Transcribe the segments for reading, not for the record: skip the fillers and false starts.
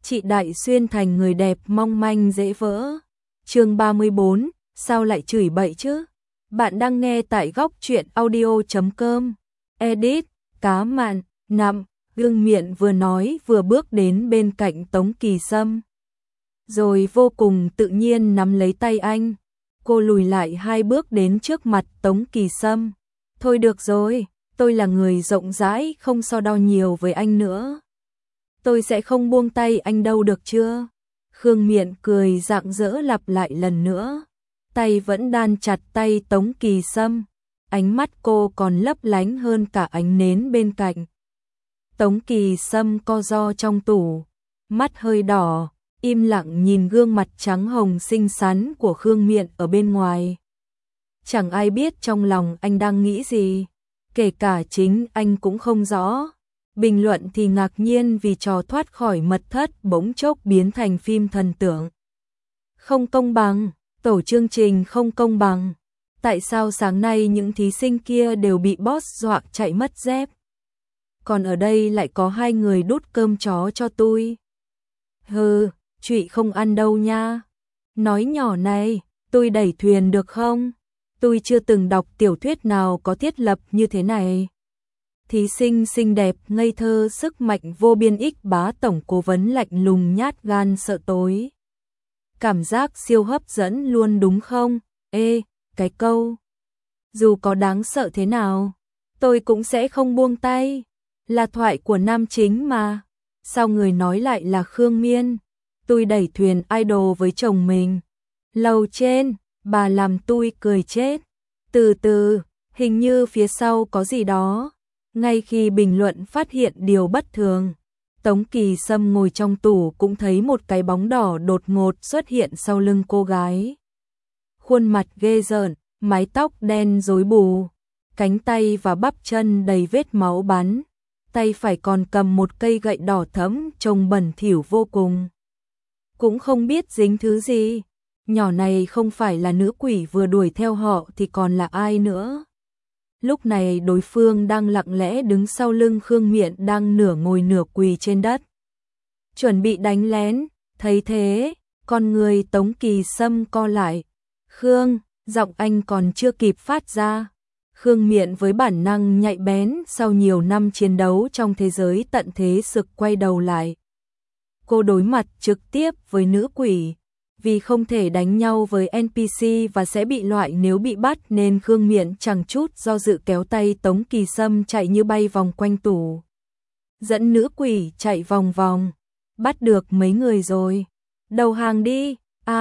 chị Đại Xuyên thành người đẹp mong manh dễ vỡ. Chương 34, sao lại chửi bậy chứ? Bạn đang nghe tại góc truyện audio.com. Edit, cá mặn, nằm, Gương Miện vừa nói vừa bước đến bên cạnh Tống Kỳ Sâm. Rồi vô cùng tự nhiên nắm lấy tay anh. Cô lùi lại 2 bước đến trước mặt Tống Kỳ Sâm. Thôi được rồi, tôi là người rộng rãi không so đo nhiều với anh nữa. Tôi sẽ không buông tay anh đâu được chưa? Khương Miện cười rạng rỡ lặp lại lần nữa. Tay vẫn đan chặt tay Tống Kỳ Sâm. Ánh mắt cô còn lấp lánh hơn cả ánh nến bên cạnh. Tống Kỳ Sâm co ro trong tủ, mắt hơi đỏ, im lặng nhìn gương mặt trắng hồng xinh xắn của Khương Miện ở bên ngoài. Chẳng ai biết trong lòng anh đang nghĩ gì, kể cả chính anh cũng không rõ. Bình luận thì ngạc nhiên vì trò thoát khỏi mật thất bỗng chốc biến thành phim thần tượng. Không công bằng, tổ chương trình không công bằng. Tại sao sáng nay những thí sinh kia đều bị boss dọa chạy mất dép? Còn ở đây lại có 2 người đút cơm chó cho tôi. Hừ, chị không ăn đâu nha. Nói nhỏ này, tôi đẩy thuyền được không? Tôi chưa từng đọc tiểu thuyết nào có thiết lập như thế này. Thí sinh xinh đẹp, ngây thơ, sức mạnh vô biên ích bá tổng cố vấn lạnh lùng nhát gan sợ tối. Cảm giác siêu hấp dẫn luôn đúng không? Ê, cái câu. Dù có đáng sợ thế nào, tôi cũng sẽ không buông tay. Là thoại của nam chính mà. Sao người nói lại là Khương Miên? Tôi đẩy thuyền idol với chồng mình. Lầu trên, bà làm tôi cười chết. Từ từ, hình như phía sau có gì đó. Ngay khi bình luận phát hiện điều bất thường, Tống Kỳ Sâm ngồi trong tủ cũng thấy một cái bóng đỏ đột ngột xuất hiện sau lưng cô gái. Khuôn mặt ghê rợn, mái tóc đen rối bù, cánh tay và bắp chân đầy vết máu bắn, tay phải còn cầm một cây gậy đỏ thẫm trông bẩn thỉu vô cùng. Cũng không biết dính thứ gì, nhỏ này không phải là nữ quỷ vừa đuổi theo họ thì còn là ai nữa. Lúc này đối phương đang lặng lẽ đứng sau lưng Khương Miện đang nửa ngồi nửa quỳ trên đất. Chuẩn bị đánh lén, thấy thế, con người Tống Kỳ Sâm co lại. Khương, giọng anh còn chưa kịp phát ra. Khương Miện với bản năng nhạy bén sau nhiều năm chiến đấu trong thế giới tận thế sực quay đầu lại. Cô đối mặt trực tiếp với nữ quỷ. Vì không thể đánh nhau với NPC và sẽ bị loại nếu bị bắt nên Khương Miện chẳng chút do dự kéo tay Tống Kỳ Sâm chạy như bay vòng quanh tủ. Dẫn nữ quỷ chạy vòng vòng. Bắt được mấy người rồi. Đầu hàng đi.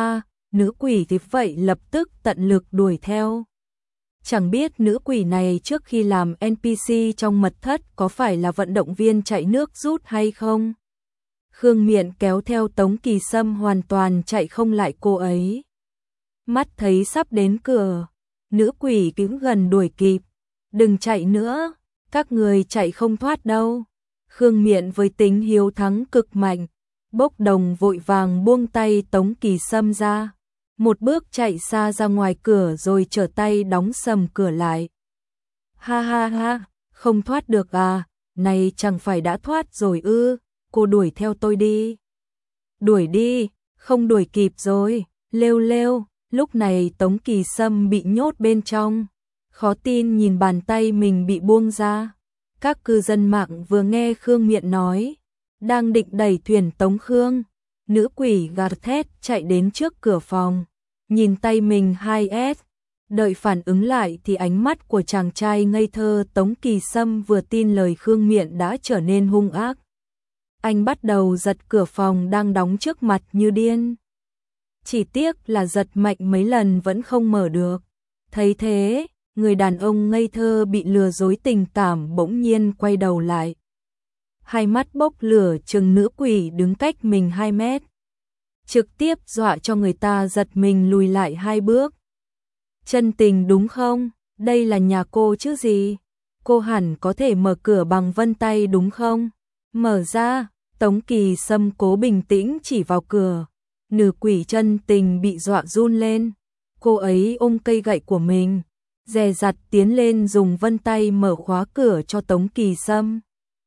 Nữ quỷ thì vậy lập tức tận lực đuổi theo. Chẳng biết nữ quỷ này trước khi làm NPC trong mật thất có phải là vận động viên chạy nước rút hay không? Khương Miện kéo theo Tống Kỳ Sâm hoàn toàn chạy không lại cô ấy. Mắt thấy sắp đến cửa, nữ quỷ cũng gần đuổi kịp. Đừng chạy nữa, các người chạy không thoát đâu. Khương Miện với tính hiếu thắng cực mạnh, bốc đồng vội vàng buông tay Tống Kỳ Sâm ra. Một bước chạy xa ra ngoài cửa rồi trở tay đóng sầm cửa lại. Ha ha ha, không thoát được à, này chẳng phải đã thoát rồi ư, cô đuổi theo tôi đi. Đuổi đi, không đuổi kịp rồi, lêu lêu, lúc này Tống Kỳ Sâm bị nhốt bên trong. Khó tin nhìn bàn tay mình bị buông ra. Các cư dân mạng vừa nghe Khương Miện nói, đang định đẩy thuyền Tống Khương. Nữ quỷ gào thét chạy đến trước cửa phòng, nhìn tay mình 2S, đợi phản ứng lại thì ánh mắt của chàng trai ngây thơ Tống Kỳ Sâm vừa tin lời Khương Miện đã trở nên hung ác. Anh bắt đầu giật cửa phòng đang đóng trước mặt như điên. Chỉ tiếc là giật mạnh mấy lần vẫn không mở được. Thấy thế, người đàn ông ngây thơ bị lừa dối tình cảm bỗng nhiên quay đầu lại. Hai mắt bốc lửa trừng nữ quỷ đứng cách mình 2 mét. Trực tiếp dọa cho người ta giật mình lùi lại 2 bước. Chân tình đúng không? Đây là nhà cô chứ gì? Cô hẳn có thể mở cửa bằng vân tay đúng không? Mở ra, Tống Kỳ Sâm cố bình tĩnh chỉ vào cửa. Nữ quỷ chân tình bị dọa run lên. Cô ấy ôm cây gậy của mình, dè dặt tiến lên dùng vân tay mở khóa cửa cho Tống Kỳ Sâm.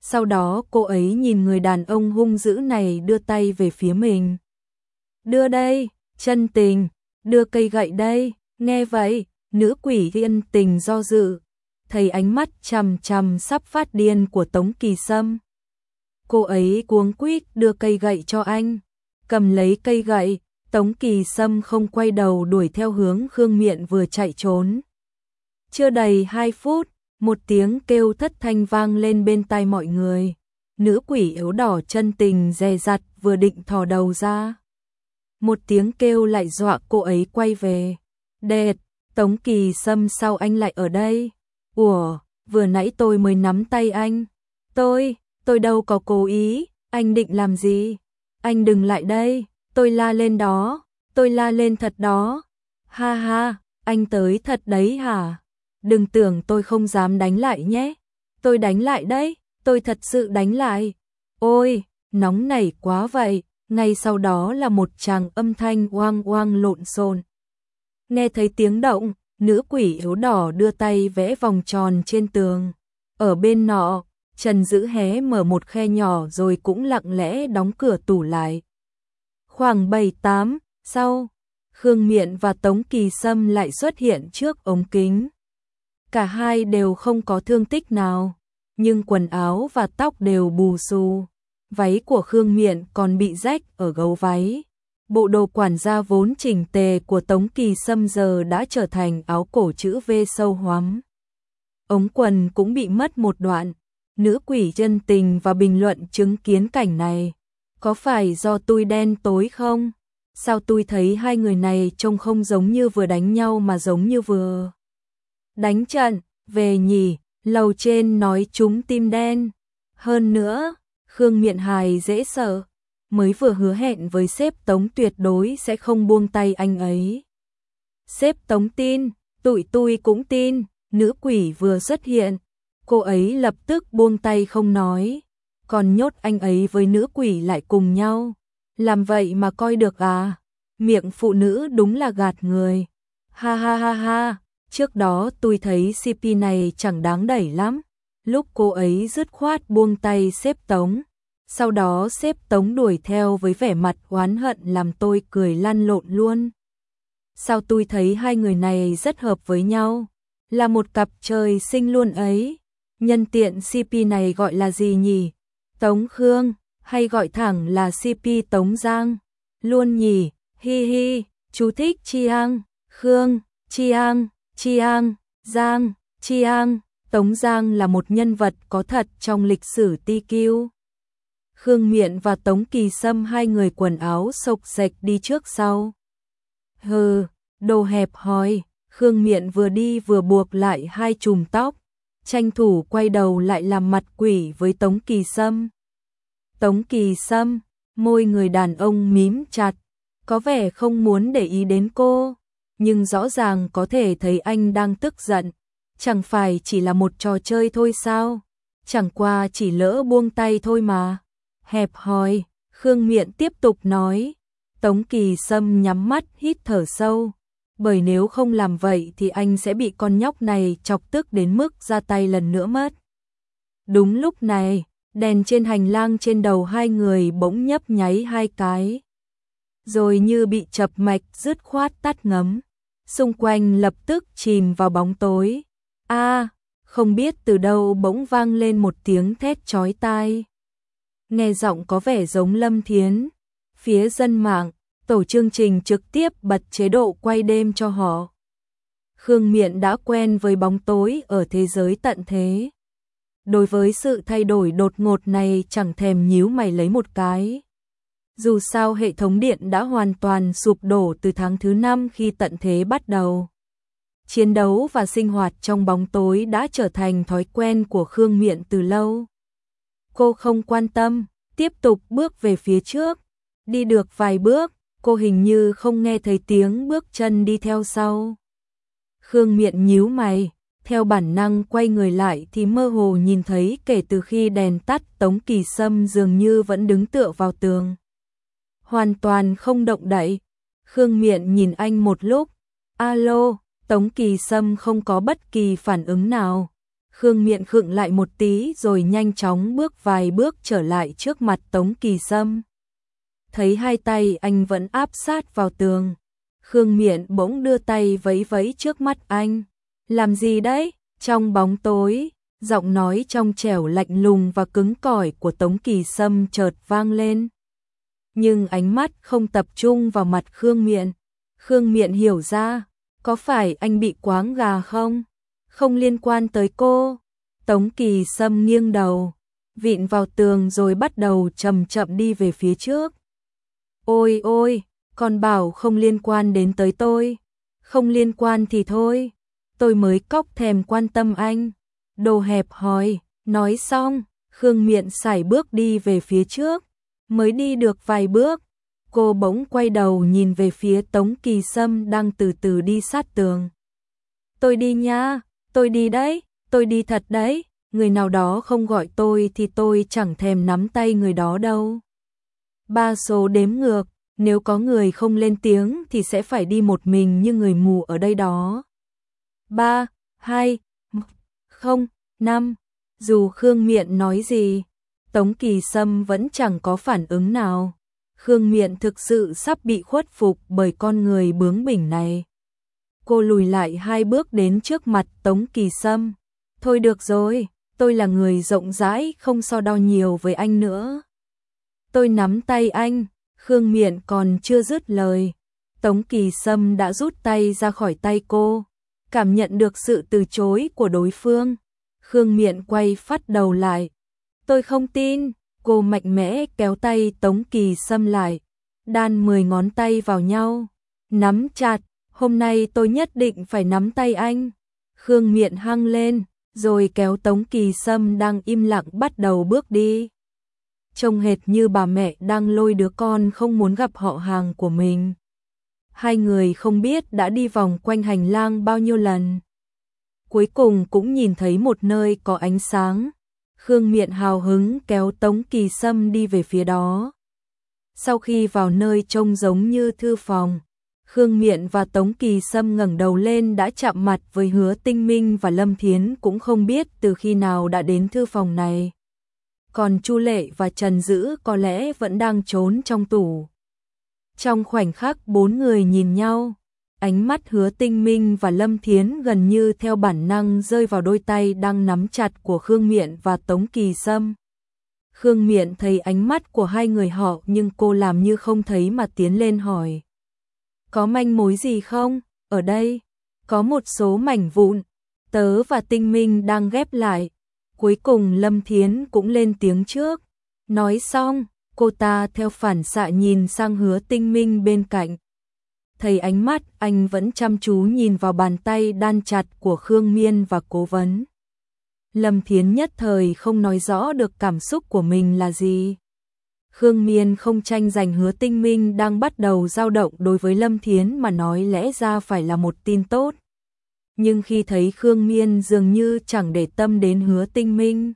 Sau đó cô ấy nhìn người đàn ông hung dữ này đưa tay về phía mình. Đưa đây, chân tình, đưa cây gậy đây. Nghe vậy, nữ quỷ Yên Tình do dự, thấy ánh mắt chằm chằm sắp phát điên của Tống Kỳ Sâm. Cô ấy cuống quýt đưa cây gậy cho anh. Cầm lấy cây gậy, Tống Kỳ Sâm không quay đầu đuổi theo hướng Khương Miện vừa chạy trốn. Chưa đầy 2 phút, một tiếng kêu thất thanh vang lên bên tai mọi người. Nữ quỷ áo đỏ chân tình dè dặt vừa định thò đầu ra. Một tiếng kêu lại dọa cô ấy quay về. Đệt, Tống Kỳ Sâm, sao anh lại ở đây? Ủa, vừa nãy tôi mới nắm tay anh. Tôi đâu có cố ý, anh định làm gì? Anh đừng lại đây, tôi la lên đó, tôi la lên thật đó. Ha ha, anh tới thật đấy hả? Đừng tưởng tôi không dám đánh lại nhé. Tôi đánh lại đấy, tôi thật sự đánh lại. Ôi, nóng nảy quá vậy. Ngay sau đó là một tràng âm thanh oang oang lộn xộn. Nghe thấy tiếng động, nữ quỷ áo đỏ đưa tay vẽ vòng tròn trên tường. Ở bên nọ, Trần Dữ hé mở một khe nhỏ rồi cũng lặng lẽ đóng cửa tủ lại. Khoảng 7-8 sau, Khương Miện và Tống Kỳ Sâm lại xuất hiện trước ống kính. Cả hai đều không có thương tích nào, nhưng quần áo và tóc đều bù xù. Váy của Khương Miện còn bị rách ở gấu váy. Bộ đồ quản gia vốn chỉnh tề của Tống Kỳ Sâm giờ đã trở thành áo cổ chữ V sâu hoắm. Ống quần cũng bị mất một đoạn. Nữ quỷ Chân Tình và bình luận chứng kiến cảnh này. Có phải do tôi đen tối không? Sao tôi thấy hai người này trông không giống như vừa đánh nhau mà giống như vừa đánh trận, về nhỉ, lầu trên nói chúng tim đen. Hơn nữa, Khương Miện hài dễ sợ, mới vừa hứa hẹn với sếp Tống tuyệt đối sẽ không buông tay anh ấy. Sếp Tống tin, tụi tôi cũng tin, nữ quỷ vừa xuất hiện, cô ấy lập tức buông tay không nói, còn nhốt anh ấy với nữ quỷ lại cùng nhau. Làm vậy mà coi được à? Miệng phụ nữ đúng là gạt người. Ha ha ha ha, trước đó tôi thấy CP này chẳng đáng đẩy lắm. Lúc cô ấy dứt khoát buông tay sếp Tống, sau đó sếp Tống đuổi theo với vẻ mặt oán hận làm tôi cười lăn lộn luôn. Sao tôi thấy hai người này rất hợp với nhau, là một cặp trời sinh luôn ấy. Nhân tiện CP này gọi là gì nhỉ? Tống Khương, hay gọi thẳng là CP Tống Giang? Luôn nhỉ, hi hi, chú thích Chiang, Khương, Chiang, Giang, Chiang. Tống Giang là một nhân vật có thật trong lịch sử TQ. Khương Miện và Tống Kỳ Sâm hai người quần áo xộc xệch đi trước sau. Hừ, đồ hẹp hòi, Khương Miện vừa đi vừa buộc lại hai chùm tóc, tranh thủ quay đầu lại làm mặt quỷ với Tống Kỳ Sâm. Tống Kỳ Sâm, môi người đàn ông mím chặt, có vẻ không muốn để ý đến cô, nhưng rõ ràng có thể thấy anh đang tức giận. Chẳng phải chỉ là một trò chơi thôi sao? Chẳng qua chỉ lỡ buông tay thôi mà. Hẹp hòi, Khương Miện tiếp tục nói. Tống Kỳ Sâm nhắm mắt hít thở sâu. Bởi nếu không làm vậy thì anh sẽ bị con nhóc này chọc tức đến mức ra tay lần nữa mất. Đúng lúc này, đèn trên hành lang trên đầu hai người bỗng nhấp nháy hai cái. Rồi như bị chập mạch dứt khoát tắt ngấm. Xung quanh lập tức chìm vào bóng tối. Không biết từ đâu bỗng vang lên một tiếng thét chói tai. Nghe giọng có vẻ giống Lâm Thiến. Phía dân mạng, tổ chương trình trực tiếp bật chế độ quay đêm cho họ. Khương Miện đã quen với bóng tối ở thế giới tận thế. Đối với sự thay đổi đột ngột này chẳng thèm nhíu mày lấy một cái. Dù sao hệ thống điện đã hoàn toàn sụp đổ từ tháng thứ 5 khi tận thế bắt đầu. Chiến đấu và sinh hoạt trong bóng tối đã trở thành thói quen của Khương Miện từ lâu. Cô không quan tâm, tiếp tục bước về phía trước. Đi được vài bước, cô hình như không nghe thấy tiếng bước chân đi theo sau. Khương Miện nhíu mày, theo bản năng quay người lại thì mơ hồ nhìn thấy kể từ khi đèn tắt Tống Kỳ Sâm dường như vẫn đứng tựa vào tường. Hoàn toàn không động đậy. Khương Miện nhìn anh một lúc. Alo, Tống Kỳ Sâm không có bất kỳ phản ứng nào. Khương Miện khựng lại một tí rồi nhanh chóng bước vài bước trở lại trước mặt Tống Kỳ Sâm. Thấy hai tay anh vẫn áp sát vào tường, Khương Miện bỗng đưa tay vẫy vẫy trước mắt anh. Làm gì đấy? Trong bóng tối, giọng nói trong trẻo lạnh lùng và cứng cỏi của Tống Kỳ Sâm chợt vang lên. Nhưng ánh mắt không tập trung vào mặt Khương Miện. Khương Miện hiểu ra, có phải anh bị quáng gà không? Không liên quan tới cô. Tống Kỳ Sâm nghiêng đầu, vịn vào tường rồi bắt đầu chậm chậm đi về phía trước. Ôi ôi, con bảo không liên quan đến tới tôi. Không liên quan thì thôi, tôi mới cóc thèm quan tâm anh. Đồ hẹp hòi. Nói xong, Khương Miện sải bước đi về phía trước. Mới đi được vài bước, cô bỗng quay đầu nhìn về phía Tống Kỳ Sâm đang từ từ đi sát tường. Tôi đi nha, tôi đi đấy, tôi đi thật đấy, người nào đó không gọi tôi thì tôi chẳng thèm nắm tay người đó đâu. 3 số đếm ngược, nếu có người không lên tiếng thì sẽ phải đi một mình như người mù ở đây đó. 3, 2, 0, 5. Dù Khương Miện nói gì, Tống Kỳ Sâm vẫn chẳng có phản ứng nào. Khương Miện thực sự sắp bị khuất phục bởi con người bướng bỉnh này. Cô lùi lại 2 bước đến trước mặt Tống Kỳ Sâm. Thôi được rồi, tôi là người rộng rãi không so đo nhiều với anh nữa. Tôi nắm tay anh. Khương Miện còn chưa dứt lời, Tống Kỳ Sâm đã rút tay ra khỏi tay cô. Cảm nhận được sự từ chối của đối phương, Khương Miện quay phắt đầu lại. Tôi không tin. Cô mạnh mẽ kéo tay Tống Kỳ Sâm lại, đan 10 ngón tay vào nhau, nắm chặt. Hôm nay tôi nhất định phải nắm tay anh. Khương Miện hăng lên, rồi kéo Tống Kỳ Sâm đang im lặng bắt đầu bước đi. Trông hệt như bà mẹ đang lôi đứa con không muốn gặp họ hàng của mình. Hai người không biết đã đi vòng quanh hành lang bao nhiêu lần. Cuối cùng cũng nhìn thấy một nơi có ánh sáng. Khương Miện hào hứng kéo Tống Kỳ Sâm đi về phía đó. Sau khi vào nơi trông giống như thư phòng, Khương Miện và Tống Kỳ Sâm ngẩng đầu lên đã chạm mặt với Hứa Tinh Minh và Lâm Thiến cũng không biết từ khi nào đã đến thư phòng này. Còn Chu Lệ và Trần Dữ có lẽ vẫn đang trốn trong tủ. Trong khoảnh khắc 4 người nhìn nhau, ánh mắt Hứa Tinh Minh và Lâm Thiến gần như theo bản năng rơi vào đôi tay đang nắm chặt của Khương Miện và Tống Kỳ Sâm. Khương Miện thấy ánh mắt của hai người họ nhưng cô làm như không thấy mà tiến lên hỏi. Có manh mối gì không? Ở đây, có một số mảnh vụn, tớ và Tinh Minh đang ghép lại. Cuối cùng Lâm Thiến cũng lên tiếng trước. Nói xong, cô ta theo phản xạ nhìn sang Hứa Tinh Minh bên cạnh. Thấy ánh mắt anh vẫn chăm chú nhìn vào bàn tay đan chặt của Khương Miên và cố vấn. Lâm Thiến nhất thời không nói rõ được cảm xúc của mình là gì. Khương Miên không tranh giành Hứa Tinh Minh đang bắt đầu dao động đối với Lâm Thiến mà nói lẽ ra phải là một tin tốt. Nhưng khi thấy Khương Miên dường như chẳng để tâm đến Hứa Tinh Minh,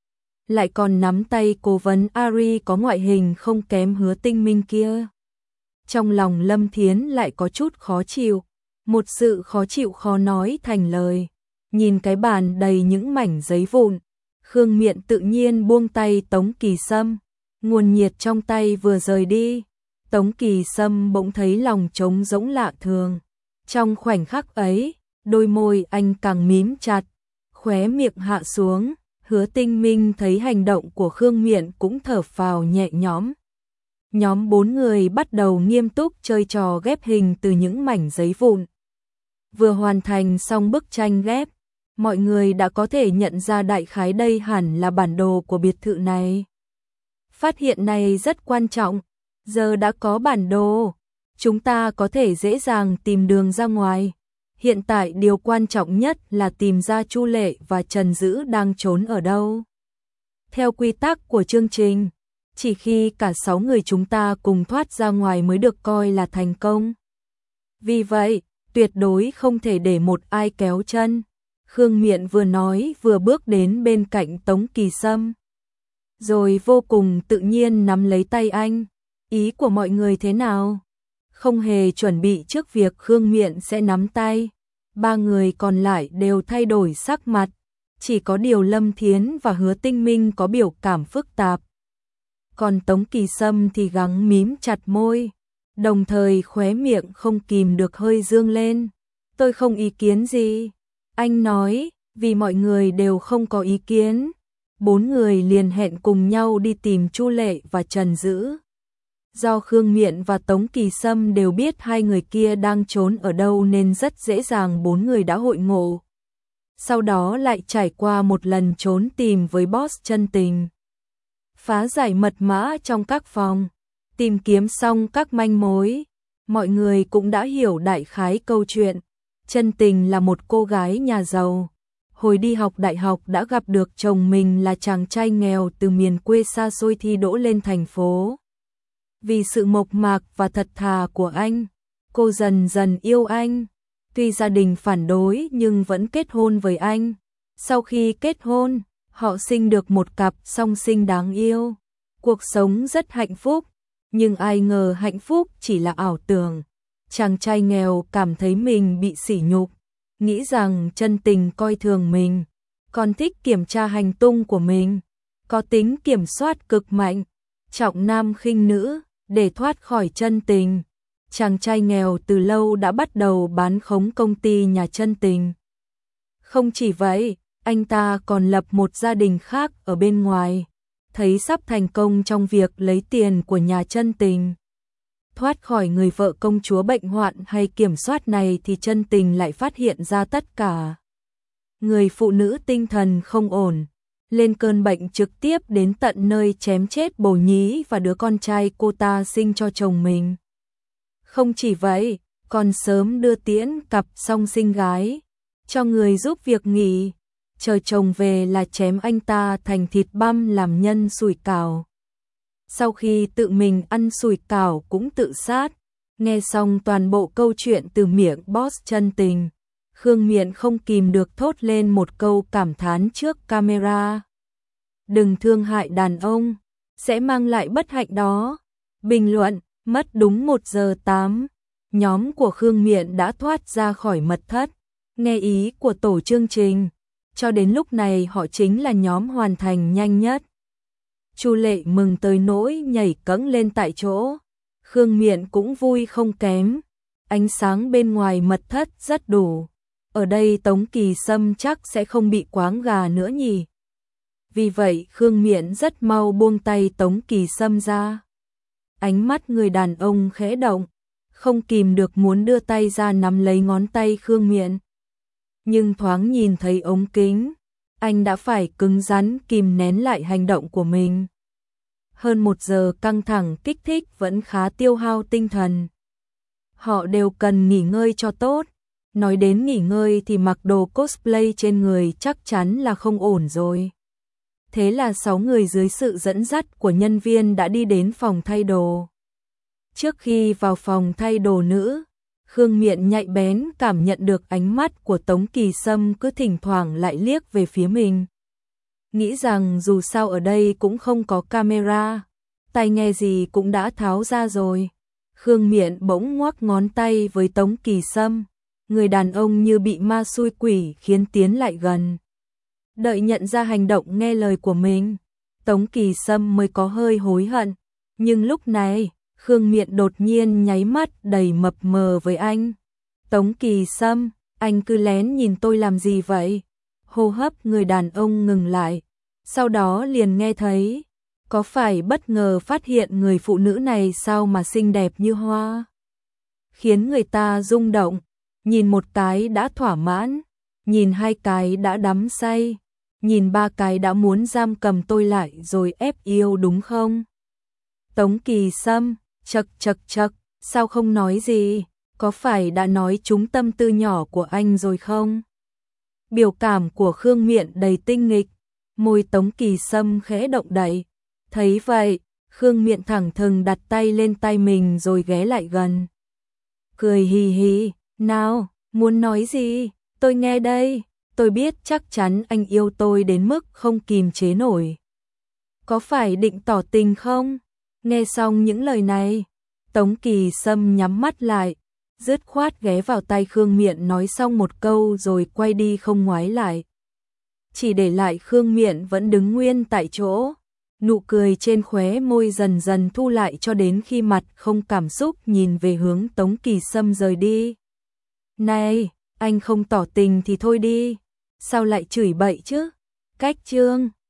lại còn nắm tay cố vấn Ari có ngoại hình không kém Hứa Tinh Minh kia, trong lòng Lâm Thiến lại có chút khó chịu, một sự khó chịu khó nói thành lời. Nhìn cái bàn đầy những mảnh giấy vụn, Khương Miện tự nhiên buông tay Tống Kỳ Sâm. Nguồn nhiệt trong tay vừa rời đi, Tống Kỳ Sâm bỗng thấy lòng trống rỗng lạ thường. Trong khoảnh khắc ấy, đôi môi anh càng mím chặt, khóe miệng hạ xuống. Hứa Tinh Minh thấy hành động của Khương Miện cũng thở phào nhẹ nhõm. Nhóm 4 người bắt đầu nghiêm túc chơi trò ghép hình từ những mảnh giấy vụn. Vừa hoàn thành xong bức tranh ghép, mọi người đã có thể nhận ra đại khái đây hẳn là bản đồ của biệt thự này. Phát hiện này rất quan trọng, giờ đã có bản đồ, chúng ta có thể dễ dàng tìm đường ra ngoài. Hiện tại điều quan trọng nhất là tìm ra Chu Lệ và Trần Dữ đang trốn ở đâu. Theo quy tắc của chương trình, chỉ khi cả 6 người chúng ta cùng thoát ra ngoài mới được coi là thành công. Vì vậy, tuyệt đối không thể để một ai kéo chân. Khương Miện vừa nói vừa bước đến bên cạnh Tống Kỳ Sâm, rồi vô cùng tự nhiên nắm lấy tay anh. Ý của mọi người thế nào? Không hề chuẩn bị trước việc Khương Miện sẽ nắm tay. 3 người còn lại đều thay đổi sắc mặt. Chỉ có điều Lâm Thiến và Hứa Tinh Minh có biểu cảm phức tạp. Còn Tống Kỳ Sâm thì gắng mím chặt môi, đồng thời khóe miệng không kìm được hơi dương lên. Tôi không ý kiến gì. Anh nói, vì mọi người đều không có ý kiến. 4 người liền hẹn cùng nhau đi tìm Chu Lệ và Trần Dữ. Do Khương Miện và Tống Kỳ Sâm đều biết hai người kia đang trốn ở đâu nên rất dễ dàng 4 người đã hội ngộ. Sau đó lại trải qua một lần trốn tìm với boss chân tình. Phá giải mật mã trong các phòng, tìm kiếm xong các manh mối. Mọi người cũng đã hiểu đại khái câu chuyện. Chân tình là một cô gái nhà giàu. Hồi đi học đại học đã gặp được chồng mình là chàng trai nghèo từ miền quê xa xôi thi đỗ lên thành phố. Vì sự mộc mạc và thật thà của anh, cô dần dần yêu anh. Tuy gia đình phản đối nhưng vẫn kết hôn với anh. Sau khi kết hôn, họ sinh được một cặp song sinh đáng yêu. Cuộc sống rất hạnh phúc, nhưng ai ngờ hạnh phúc chỉ là ảo tưởng. Chàng trai nghèo cảm thấy mình bị sỉ nhục, nghĩ rằng chân tình coi thường mình, còn thích kiểm tra hành tung của mình, có tính kiểm soát cực mạnh, trọng nam khinh nữ. Để thoát khỏi chân tình, chàng trai nghèo từ lâu đã bắt đầu bán khống công ty nhà chân tình. Không chỉ vậy, anh ta còn lập một gia đình khác ở bên ngoài, thấy sắp thành công trong việc lấy tiền của nhà chân tình. Thoát khỏi người vợ công chúa bệnh hoạn hay kiểm soát này thì chân tình lại phát hiện ra tất cả. Người phụ nữ tinh thần không ổn, lên cơn bệnh trực tiếp đến tận nơi chém chết bồ nhí và đứa con trai cô ta sinh cho chồng mình. Không chỉ vậy, còn sớm đưa tiễn cặp song sinh gái, cho người giúp việc nghỉ, chờ chồng về là chém anh ta thành thịt băm làm nhân sủi cảo. Sau khi tự mình ăn sủi cảo cũng tự sát. Nghe xong toàn bộ câu chuyện từ miệng boss chân tình, Khương Miện không kìm được thốt lên một câu cảm thán trước camera. Đừng thương hại đàn ông, sẽ mang lại bất hạnh đó. Bình luận, mất đúng 1 giờ 8. Nhóm của Khương Miện đã thoát ra khỏi mật thất. Nghe ý của tổ chương trình, cho đến lúc này họ chính là nhóm hoàn thành nhanh nhất. Chu Lệ mừng tới nỗi nhảy cẫng lên tại chỗ. Khương Miện cũng vui không kém. Ánh sáng bên ngoài mật thất rất đủ. Ở đây Tống Kỳ Sâm chắc sẽ không bị quáng gà nữa nhỉ. Vì vậy Khương Miện rất mau buông tay Tống Kỳ Sâm ra. Ánh mắt người đàn ông khẽ động, không kìm được muốn đưa tay ra nắm lấy ngón tay Khương Miện. Nhưng thoáng nhìn thấy ống kính, anh đã phải cứng rắn kìm nén lại hành động của mình. Hơn 1 giờ căng thẳng kích thích vẫn khá tiêu hao tinh thần. Họ đều cần nghỉ ngơi cho tốt. Nói đến nghỉ ngơi thì mặc đồ cosplay trên người chắc chắn là không ổn rồi. Thế là 6 người dưới sự dẫn dắt của nhân viên đã đi đến phòng thay đồ. Trước khi vào phòng thay đồ nữ, Khương Miện nhạy bén cảm nhận được ánh mắt của Tống Kỳ Sâm cứ thỉnh thoảng lại liếc về phía mình. Nghĩ rằng dù sao ở đây cũng không có camera, tai nghe gì cũng đã tháo ra rồi. Khương Miện bỗng ngoắc ngón tay với Tống Kỳ Sâm. Người đàn ông như bị ma xui quỷ khiến tiến lại gần. Đợi nhận ra hành động nghe lời của mình, Tống Kỳ Sâm mới có hơi hối hận. Nhưng lúc này, Khương Miện đột nhiên nháy mắt đầy mập mờ với anh. Tống Kỳ Sâm, anh cứ lén nhìn tôi làm gì vậy? Hô hấp người đàn ông ngừng lại. Sau đó liền nghe thấy, có phải bất ngờ phát hiện người phụ nữ này sao mà xinh đẹp như hoa? Khiến người ta rung động. Nhìn một cái đã thỏa mãn, nhìn 2 cái đã đắm say, nhìn 3 cái đã muốn giam cầm tôi lại rồi ép yêu đúng không? Tống Kỳ Sâm, chậc, sao không nói gì, có phải đã nói trúng tâm tư nhỏ của anh rồi không? Biểu cảm của Khương Miện đầy tinh nghịch, môi Tống Kỳ Sâm khẽ động đậy. Thấy vậy, Khương Miện thẳng thừng đặt tay lên tay mình rồi ghé lại gần. Cười hì hì. Nào, muốn nói gì? Tôi nghe đây, tôi biết chắc chắn anh yêu tôi đến mức không kìm chế nổi. Có phải định tỏ tình không? Nghe xong những lời này, Tống Kỳ Sâm nhắm mắt lại, dứt khoát ghé vào tay Khương Miện nói xong một câu rồi quay đi không ngoái lại. chỉ để lại Khương Miện vẫn đứng nguyên tại chỗ. Nụ cười trên khóe môi dần dần thu lại cho đến khi mặt không cảm xúc nhìn về hướng Tống Kỳ Sâm rời đi. Này, anh không tỏ tình thì thôi đi, sao lại chửi bậy chứ? Cách Trương